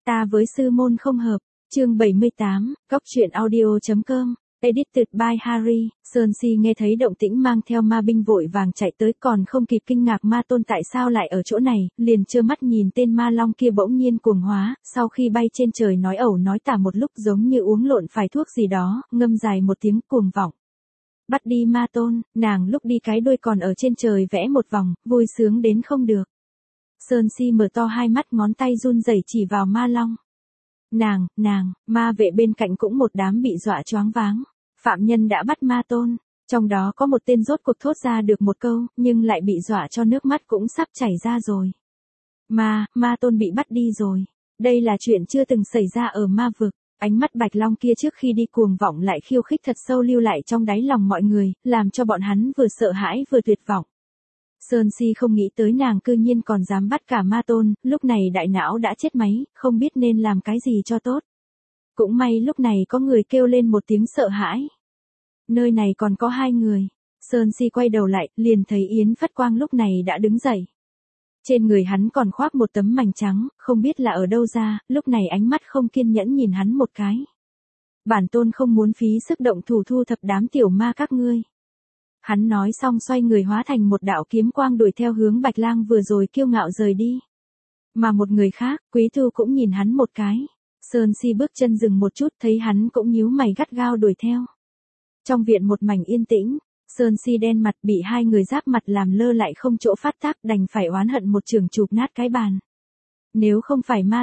Ta với sư môn không hợp, chương 78, góc truyện audio.com, edited by Harry. Sơn Si nghe thấy động tĩnh mang theo ma binh vội vàng chạy tới, còn không kịp kinh ngạc ma tôn tại sao lại ở chỗ này, liền trơ mắt nhìn tên ma long kia bỗng nhiên cuồng hóa, sau khi bay trên trời nói ẩu nói tả một lúc giống như uống lộn phải thuốc gì đó, ngâm dài một tiếng cuồng vọng. Bắt đi ma tôn, nàng lúc đi cái đuôi còn ở trên trời vẽ một vòng, vui sướng đến không được. Sơn Si mở to hai mắt, ngón tay run rẩy chỉ vào ma long. Nàng, ma vệ bên cạnh cũng một đám bị dọa choáng váng. Phạm nhân đã bắt ma tôn, trong đó có một tên rốt cuộc thốt ra được một câu, nhưng lại bị dọa cho nước mắt cũng sắp chảy ra rồi. Ma tôn bị bắt đi rồi. Đây là chuyện chưa từng xảy ra ở ma vực. Ánh mắt Bạch Long kia trước khi đi cuồng vọng lại khiêu khích thật sâu lưu lại trong đáy lòng mọi người, làm cho bọn hắn vừa sợ hãi vừa tuyệt vọng. Sơn Si không nghĩ tới nàng cư nhiên còn dám bắt cả ma tôn, lúc này đại não đã chết máy, không biết nên làm cái gì cho tốt. Cũng may lúc này có người kêu lên một tiếng sợ hãi. Nơi này còn có hai người. Sơn Si quay đầu lại, liền thấy Yến Phất Quang lúc này đã đứng dậy. Trên người hắn còn khoác một tấm mành trắng, không biết là ở đâu ra, lúc này ánh mắt không kiên nhẫn nhìn hắn một cái. Bản tôn không muốn phí sức động thủ thu thập đám tiểu ma các ngươi. Hắn nói xong xoay người hóa thành một đạo kiếm quang đuổi theo hướng Bạch Lang vừa rồi kiêu ngạo rời đi. Mà một người khác, Quý Thu cũng nhìn hắn một cái. Sơn Si bước chân dừng một chút, thấy hắn cũng nhíu mày gắt gao đuổi theo. Trong viện một mảnh yên tĩnh, Sơn Si đen mặt bị hai người giáp mặt làm lơ lại không chỗ phát tác, đành phải oán hận một chưởng chụp nát cái bàn. Nếu không phải ma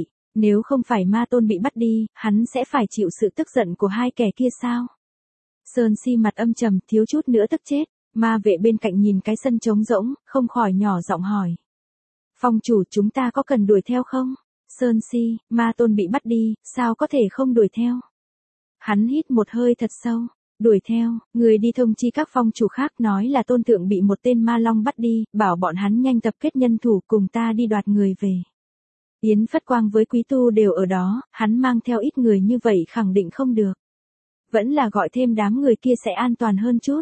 tôn bị bắt đi, hắn sẽ phải chịu sự tức giận của hai kẻ kia sao? Sơn Si mặt âm trầm, thiếu chút nữa tức chết. Ma vệ bên cạnh nhìn cái sân trống rỗng, không khỏi nhỏ giọng hỏi. Phong chủ, chúng ta có cần đuổi theo không? Sơn Si, ma tôn bị bắt đi, sao có thể không đuổi theo? Hắn hít một hơi thật sâu. Đuổi theo, người đi thông chi các phong chủ khác nói là tôn thượng bị một tên ma long bắt đi, bảo bọn hắn nhanh tập kết nhân thủ cùng ta đi đoạt người về. Yến Phất Quang với Quý Tu đều ở đó, hắn mang theo ít người như vậy khẳng định không được. Vẫn là gọi thêm đám người kia sẽ an toàn hơn chút.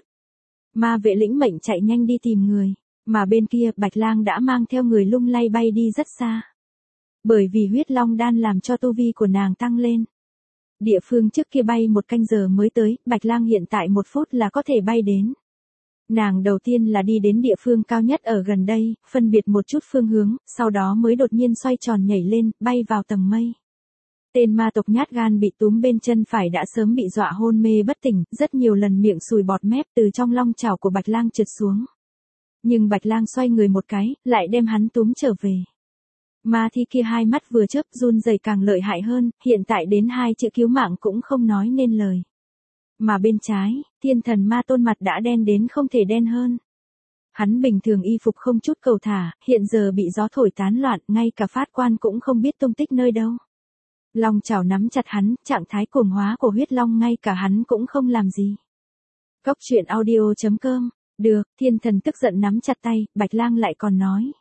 Ma vệ lĩnh mệnh chạy nhanh đi tìm người, mà bên kia Bạch Lang đã mang theo người lung lay bay đi rất xa. Bởi vì huyết long đan làm cho tu vi của nàng tăng lên. Địa phương trước kia bay một canh giờ mới tới, Bạch Lang hiện tại 1 phút là có thể bay đến. Nàng đầu tiên là đi đến địa phương cao nhất ở gần đây, phân biệt một chút phương hướng, sau đó mới đột nhiên xoay tròn nhảy lên, bay vào tầng mây. Tên ma tộc nhát gan bị túm bên chân phải đã sớm bị dọa hôn mê bất tỉnh, rất nhiều lần miệng sùi bọt mép từ trong long chảo của Bạch Lang trượt xuống. Nhưng Bạch Lang xoay người một cái, lại đem hắn túm trở về. Ma thi kia hai mắt vừa chớp, run rẩy càng lợi hại hơn, hiện tại đến 2 chữ cứu mạng cũng không nói nên lời. Mà bên trái, thiên thần ma tôn mặt đã đen đến không thể đen hơn. Hắn bình thường y phục không chút cầu thả, hiện giờ bị gió thổi tán loạn, ngay cả phát quan cũng không biết tung tích nơi đâu. Long chảo nắm chặt hắn, trạng thái cuồng hóa của huyết long ngay cả hắn cũng không làm gì. Góc truyện audio.com, được, thiên thần tức giận nắm chặt tay, Bạch Lang lại còn nói.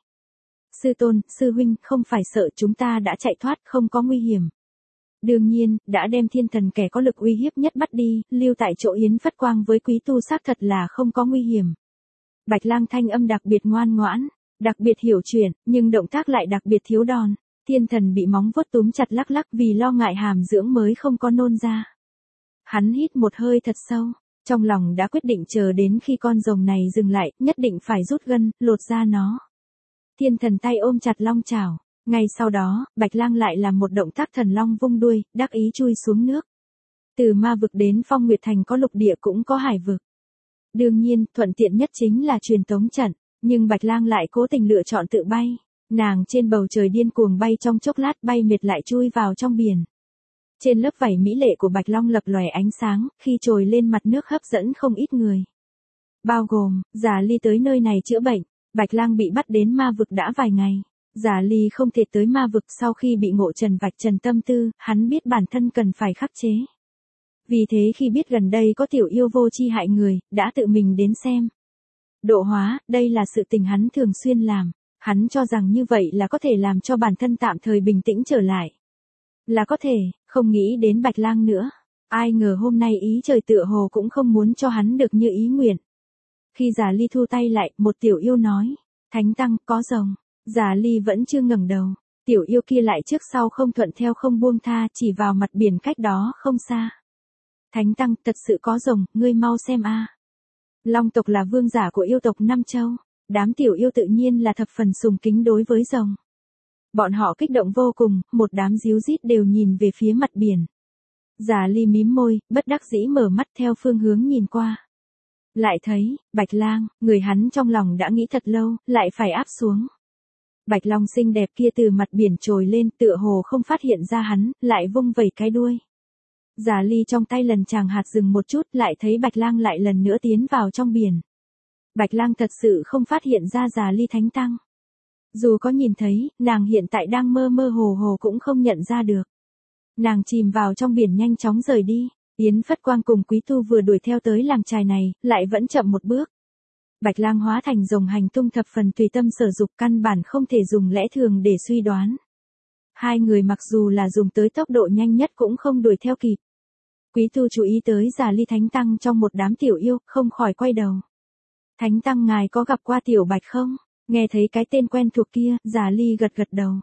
Sư tôn, sư huynh, không phải sợ chúng ta đã chạy thoát, không có nguy hiểm. Đương nhiên, đã đem thiên thần kẻ có lực uy hiếp nhất bắt đi, lưu tại chỗ Yến Phất Quang với Quý Tu xác thật là không có nguy hiểm. Bạch Lang thanh âm đặc biệt ngoan ngoãn, đặc biệt hiểu chuyện, nhưng động tác lại đặc biệt thiếu đòn. Thiên thần bị móng vuốt túm chặt lắc lắc vì lo ngại hàm dưỡng mới không có nôn ra. Hắn hít một hơi thật sâu, trong lòng đã quyết định chờ đến khi con rồng này dừng lại, nhất định phải rút gân, lột ra nó. Thiên thần tay ôm chặt long chảo, ngay sau đó, Bạch Lang lại làm một động tác thần long vung đuôi, đắc ý chui xuống nước. Từ ma vực đến Phong Nguyệt Thành có lục địa cũng có hải vực. Đương nhiên, thuận tiện nhất chính là truyền tống trận, nhưng Bạch Lang lại cố tình lựa chọn tự bay. Nàng trên bầu trời điên cuồng bay trong chốc lát bay mệt lại chui vào trong biển. Trên lớp vảy mỹ lệ của Bạch Long lập lòe ánh sáng, khi trồi lên mặt nước hấp dẫn không ít người. Bao gồm, Giả Ly tới nơi này chữa bệnh. Bạch Lang bị bắt đến ma vực đã vài ngày. Giả Ly không thể tới ma vực sau khi bị Ngộ Trần vạch trần tâm tư, hắn biết bản thân cần phải khắc chế. Vì thế khi biết gần đây có tiểu yêu vô chi hại người, đã tự mình đến xem. Độ hóa, đây là sự tình hắn thường xuyên làm. Hắn cho rằng như vậy là có thể làm cho bản thân tạm thời bình tĩnh trở lại. Là có thể, không nghĩ đến Bạch Lang nữa. Ai ngờ hôm nay ý trời tựa hồ cũng không muốn cho hắn được như ý nguyện. Khi Giả Ly thu tay lại, một tiểu yêu nói. Thánh tăng, có rồng. Giả Ly vẫn chưa ngẩng đầu. Tiểu yêu kia lại trước sau không thuận theo không buông tha, chỉ vào mặt biển cách đó không xa. Thánh tăng, thật sự có rồng, ngươi mau xem a. Long tộc là vương giả của yêu tộc Nam Châu, đám tiểu yêu tự nhiên là thập phần sùng kính đối với rồng. Bọn họ kích động vô cùng, một đám díu dít đều nhìn về phía mặt biển. Già Ly mím môi, bất đắc dĩ mở mắt theo phương hướng nhìn qua. Lại thấy, Bạch Lang, người hắn trong lòng đã nghĩ thật lâu, lại phải áp xuống. Bạch Long xinh đẹp kia từ mặt biển trồi lên, tựa hồ không phát hiện ra hắn, lại vung vẩy cái đuôi. Già Ly trong tay lần chàng hạt dừng một chút, lại thấy Bạch Lang lại lần nữa tiến vào trong biển. Bạch Lang thật sự không phát hiện ra Già Ly thánh tăng. Dù có nhìn thấy, nàng hiện tại đang mơ mơ hồ hồ cũng không nhận ra được. Nàng chìm vào trong biển nhanh chóng rời đi. Yến Phất Quang cùng Quý Tu vừa đuổi theo tới làng chài này, lại vẫn chậm một bước. Bạch Lang hóa thành rồng hành tung thập phần tùy tâm sở dục, căn bản không thể dùng lẽ thường để suy đoán. Hai người mặc dù là dùng tới tốc độ nhanh nhất cũng không đuổi theo kịp. Quý Tu chú ý tới Già Ly thánh tăng trong một đám tiểu yêu, không khỏi quay đầu. Thánh tăng ngài có gặp qua tiểu Bạch không? Nghe thấy cái tên quen thuộc kia, Già Ly gật gật đầu.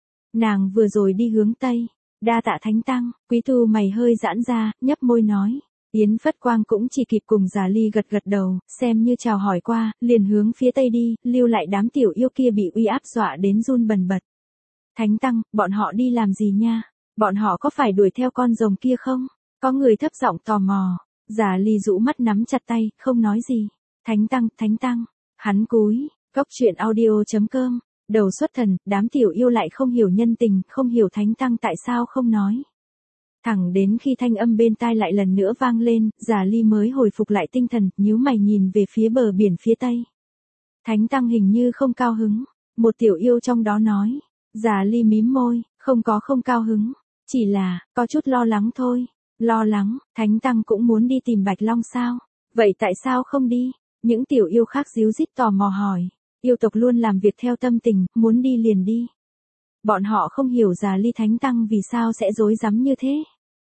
Nàng vừa rồi đi hướng Tây. Đa tạ thánh tăng. Quý Tu mày hơi giãn ra, nhấp môi nói. Yến Phất Quang cũng chỉ kịp cùng Già Ly gật gật đầu, xem như chào hỏi qua, liền hướng phía Tây đi, lưu lại đám tiểu yêu kia bị uy áp dọa đến run bần bật. Thánh tăng, bọn họ đi làm gì nha? Bọn họ có phải đuổi theo con rồng kia không? Có người thấp giọng tò mò. Già Ly rũ mắt nắm chặt tay, không nói gì. Thánh tăng. Hắn cúi. Cốc truyện audio.com. Đầu xuất thần, đám tiểu yêu lại không hiểu nhân tình, không hiểu thánh tăng tại sao không nói. Thẳng đến khi thanh âm bên tai lại lần nữa vang lên, Già Ly mới hồi phục lại tinh thần, nhíu mày nhìn về phía bờ biển phía tây. Thánh tăng hình như không cao hứng, một tiểu yêu trong đó nói. Già Ly mím môi, không cao hứng, chỉ là, có chút lo lắng thôi. Lo lắng, thánh tăng cũng muốn đi tìm Bạch Long sao? Vậy tại sao không đi? Những tiểu yêu khác díu dít tò mò hỏi. Yêu tộc luôn làm việc theo tâm tình, muốn đi liền đi. Bọn họ không hiểu Già Ly thánh tăng vì sao sẽ rối rắm như thế.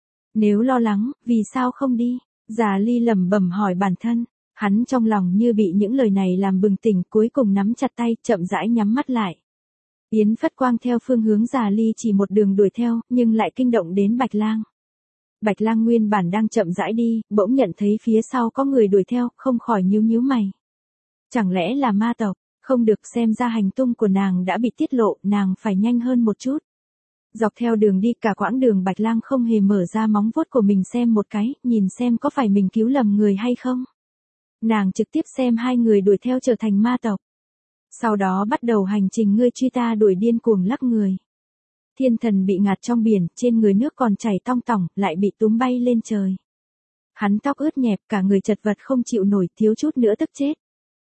Nếu lo lắng, vì sao không đi? Già Ly lẩm bẩm hỏi bản thân. Hắn trong lòng như bị những lời này làm bừng tỉnh, cuối cùng nắm chặt tay, chậm rãi nhắm mắt lại. Yến Phất Quang theo phương hướng Già Ly chỉ một đường đuổi theo, nhưng lại kinh động đến Bạch Lang. Bạch Lang nguyên bản đang chậm rãi đi, bỗng nhận thấy phía sau có người đuổi theo, không khỏi nhíu mày. Chẳng lẽ là ma tộc? Không được, xem ra hành tung của nàng đã bị tiết lộ, nàng phải nhanh hơn một chút. Dọc theo đường đi cả quãng đường Bạch Lang không hề mở ra móng vuốt của mình xem một cái, nhìn xem có phải mình cứu lầm người hay không. Nàng trực tiếp xem hai người đuổi theo trở thành ma tộc. Sau đó bắt đầu hành trình ngươi truy ta đuổi điên cuồng lắc người. Thiên thần bị ngạt trong biển, trên người nước còn chảy tong tỏng, lại bị túm bay lên trời. Hắn tóc ướt nhẹp, cả người chật vật không chịu nổi, thiếu chút nữa tức chết.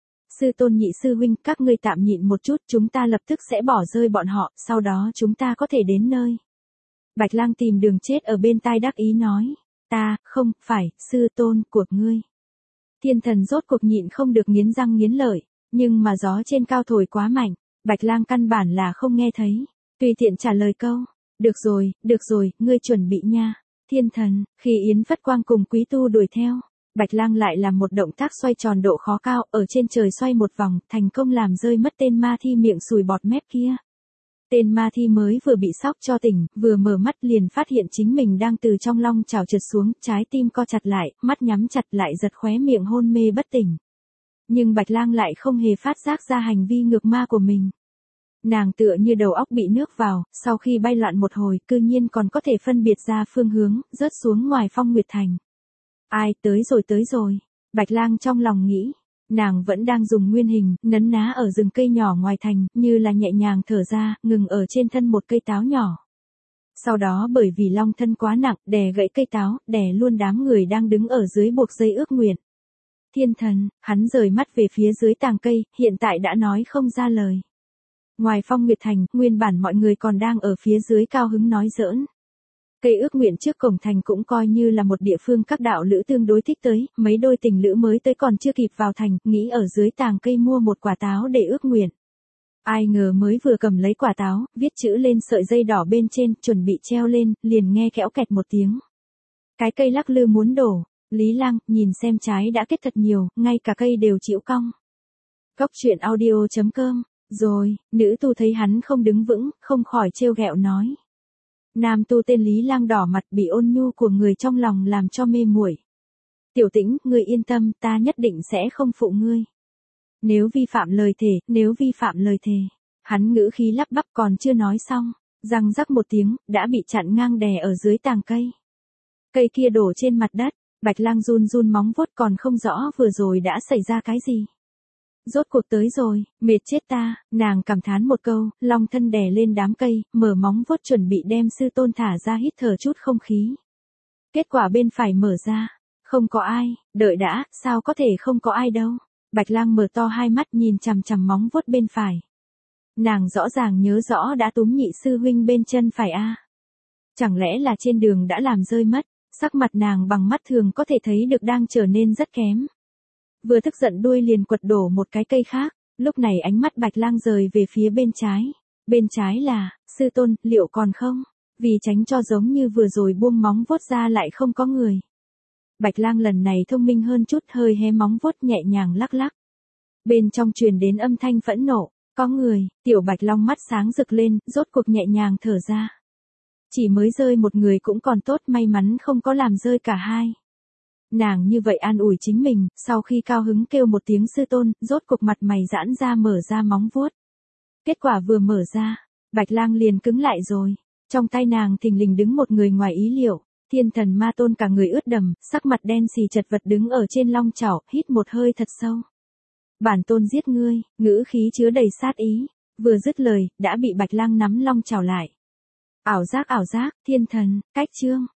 Sư tôn nhị sư huynh, các ngươi tạm nhịn một chút, chúng ta lập tức sẽ bỏ rơi bọn họ, sau đó chúng ta có thể đến nơi. Bạch Lang tìm đường chết ở bên tai đắc ý nói. Ta, không, phải, sư tôn của ngươi. Thiên thần rốt cuộc nhịn không được nghiến răng nghiến lợi, nhưng mà gió trên cao thổi quá mạnh, Bạch Lang căn bản là không nghe thấy. Tùy tiện trả lời câu. Được rồi, ngươi chuẩn bị nha. Thiên thần, khi Yến Phất Quang cùng Quý Tu đuổi theo. Bạch Lang lại làm một động tác xoay tròn độ khó cao, ở trên trời xoay một vòng, thành công làm rơi mất tên ma thi miệng sùi bọt mép kia. Tên ma thi mới vừa bị sốc cho tỉnh, vừa mở mắt liền phát hiện chính mình đang từ trong long chảo trượt xuống, trái tim co chặt lại, mắt nhắm chặt lại giật khóe miệng hôn mê bất tỉnh. Nhưng Bạch Lang lại không hề phát giác ra hành vi ngược ma của mình. Nàng tựa như đầu óc bị nước vào, sau khi bay loạn một hồi, cư nhiên còn có thể phân biệt ra phương hướng, rớt xuống ngoài Phong Nguyệt Thành. Ai, tới rồi. Bạch Lang trong lòng nghĩ. Nàng vẫn đang dùng nguyên hình, nấn ná ở rừng cây nhỏ ngoài thành, như là nhẹ nhàng thở ra, ngừng ở trên thân một cây táo nhỏ. Sau đó bởi vì long thân quá nặng, đè gãy cây táo, đè luôn đám người đang đứng ở dưới buộc dây ước nguyện. Thiên thần, hắn rời mắt về phía dưới tàng cây, hiện tại đã nói không ra lời. Ngoài Phong Nguyệt Thành, nguyên bản mọi người còn đang ở phía dưới cao hứng nói giỡn. Cây ước nguyện trước cổng thành cũng coi như là một địa phương các đạo lữ tương đối thích tới, mấy đôi tình lữ mới tới còn chưa kịp vào thành, nghĩ ở dưới tàng cây mua một quả táo để ước nguyện. Ai ngờ mới vừa cầm lấy quả táo, viết chữ lên sợi dây đỏ bên trên, chuẩn bị treo lên, liền nghe kẽo kẹt một tiếng. Cái cây lắc lư muốn đổ, Lý Lang, nhìn xem trái đã kết thật nhiều, ngay cả cây đều chịu cong. Cốc truyện audio.com Rồi, nữ tu thấy hắn không đứng vững, không khỏi trêu ghẹo nói. Nam tu tên Lý Lang đỏ mặt bị ôn nhu của người trong lòng làm cho mê muội. Tiểu Tĩnh, ngươi yên tâm, ta nhất định sẽ không phụ ngươi. Nếu vi phạm lời thề, nếu vi phạm lời thề. Hắn ngữ khí lắp bắp còn chưa nói xong, răng rắc một tiếng, đã bị chặn ngang đè ở dưới tàng cây. Cây kia đổ trên mặt đất, Bạch Lang run run móng vuốt còn không rõ vừa rồi đã xảy ra cái gì. Rốt cuộc tới rồi, mệt chết ta, nàng cảm thán một câu, long thân đè lên đám cây, mở móng vuốt chuẩn bị đem sư tôn thả ra hít thở chút không khí. Kết quả bên phải mở ra, không có ai, đợi đã, sao có thể không có ai đâu. Bạch Lang mở to hai mắt nhìn chằm chằm móng vuốt bên phải. Nàng rõ ràng nhớ rõ đã túm nhị sư huynh bên chân phải a. Chẳng lẽ là trên đường đã làm rơi mất, sắc mặt nàng bằng mắt thường có thể thấy được đang trở nên rất kém. Vừa tức giận đuôi liền quật đổ một cái cây khác, lúc này ánh mắt Bạch Lang rời về phía bên trái. Bên trái là, sư tôn, liệu còn không? Vì tránh cho giống như vừa rồi buông móng vuốt ra lại không có người. Bạch Lang lần này thông minh hơn chút, hơi hé móng vuốt nhẹ nhàng lắc lắc. Bên trong truyền đến âm thanh phẫn nộ, có người, tiểu Bạch Long mắt sáng rực lên, rốt cuộc nhẹ nhàng thở ra. Chỉ mới rơi một người cũng còn tốt, may mắn không có làm rơi cả hai. Nàng như vậy an ủi chính mình, sau khi cao hứng kêu một tiếng sư tôn, rốt cuộc mặt mày giãn ra mở ra móng vuốt. Kết quả vừa mở ra, Bạch Lang liền cứng lại rồi. Trong tay nàng thình lình đứng một người ngoài ý liệu, Thiên Thần Ma Tôn cả người ướt đầm, sắc mặt đen xì chật vật đứng ở trên long chảo, hít một hơi thật sâu. Bản tôn giết ngươi, ngữ khí chứa đầy sát ý, vừa dứt lời, đã bị Bạch Lang nắm long chảo lại. Ảo giác, Thiên Thần, cách chương.